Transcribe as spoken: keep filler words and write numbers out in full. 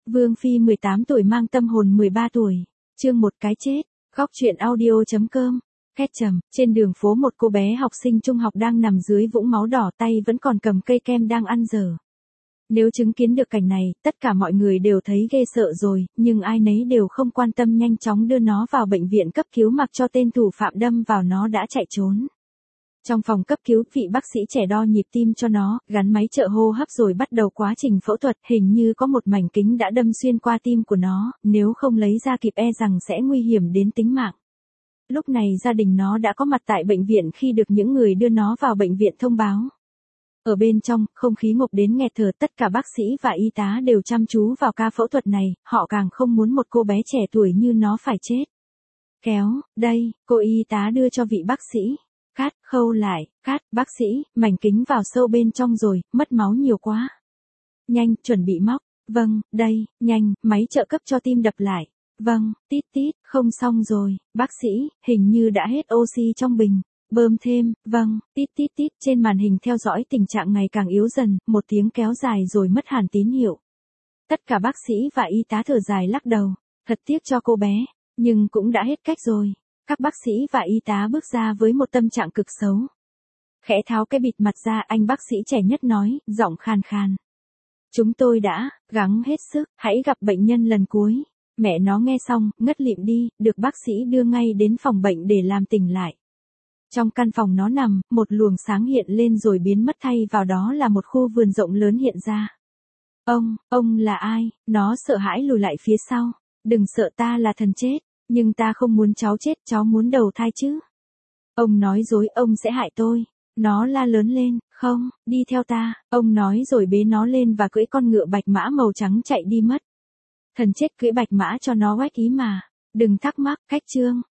Vương Phi mười tám tuổi mang tâm hồn mười ba tuổi. Chương một cái chết. Góc truyện audio.com. Két trầm, trên đường phố một cô bé học sinh trung học đang nằm dưới vũng máu đỏ, tay vẫn còn cầm cây kem đang ăn dở. Nếu chứng kiến được cảnh này, tất cả mọi người đều thấy ghê sợ rồi, nhưng ai nấy đều không quan tâm, nhanh chóng đưa nó vào bệnh viện cấp cứu mặc cho tên thủ phạm đâm vào nó đã chạy trốn. Trong phòng cấp cứu, vị bác sĩ trẻ đo nhịp tim cho nó, gắn máy trợ hô hấp rồi bắt đầu quá trình phẫu thuật. Hình như có một mảnh kính đã đâm xuyên qua tim của nó, nếu không lấy ra kịp e rằng sẽ nguy hiểm đến tính mạng. Lúc này gia đình nó đã có mặt tại bệnh viện khi được những người đưa nó vào bệnh viện thông báo. Ở bên trong, không khí ngộp đến nghẹt thở, tất cả bác sĩ và y tá đều chăm chú vào ca phẫu thuật này, họ càng không muốn một cô bé trẻ tuổi như nó phải chết. Kéo, đây, cô y tá đưa cho vị bác sĩ. Cát, khâu lại, cát, bác sĩ, mảnh kính vào sâu bên trong rồi, mất máu nhiều quá. Nhanh, chuẩn bị móc. Vâng, đây, nhanh, máy trợ cấp cho tim đập lại. Vâng, tít tít, không xong rồi, bác sĩ, hình như đã hết oxy trong bình. Bơm thêm, vâng, tít tít tít, trên màn hình theo dõi tình trạng ngày càng yếu dần, một tiếng kéo dài rồi mất hẳn tín hiệu. Tất cả bác sĩ và y tá thở dài lắc đầu, thật tiếc cho cô bé, nhưng cũng đã hết cách rồi. Các bác sĩ và y tá bước ra với một tâm trạng cực xấu. Khẽ tháo cái bịt mặt ra, anh bác sĩ trẻ nhất nói, giọng khàn khàn. Chúng tôi đã gắng hết sức, hãy gặp bệnh nhân lần cuối. Mẹ nó nghe xong, ngất lịm đi, được bác sĩ đưa ngay đến phòng bệnh để làm tỉnh lại. Trong căn phòng nó nằm, một luồng sáng hiện lên rồi biến mất, thay vào đó là một khu vườn rộng lớn hiện ra. Ông, ông là ai? Nó sợ hãi lùi lại phía sau. Đừng sợ, ta là thần chết. Nhưng ta không muốn cháu chết, cháu muốn đầu thai chứ. Ông nói dối, ông sẽ hại tôi. Nó la lớn lên, không, đi theo ta. Ông nói rồi bế nó lên và cưỡi con ngựa bạch mã màu trắng chạy đi mất. Thần chết cưỡi bạch mã cho nó oách ý mà. Đừng thắc mắc, cách chương.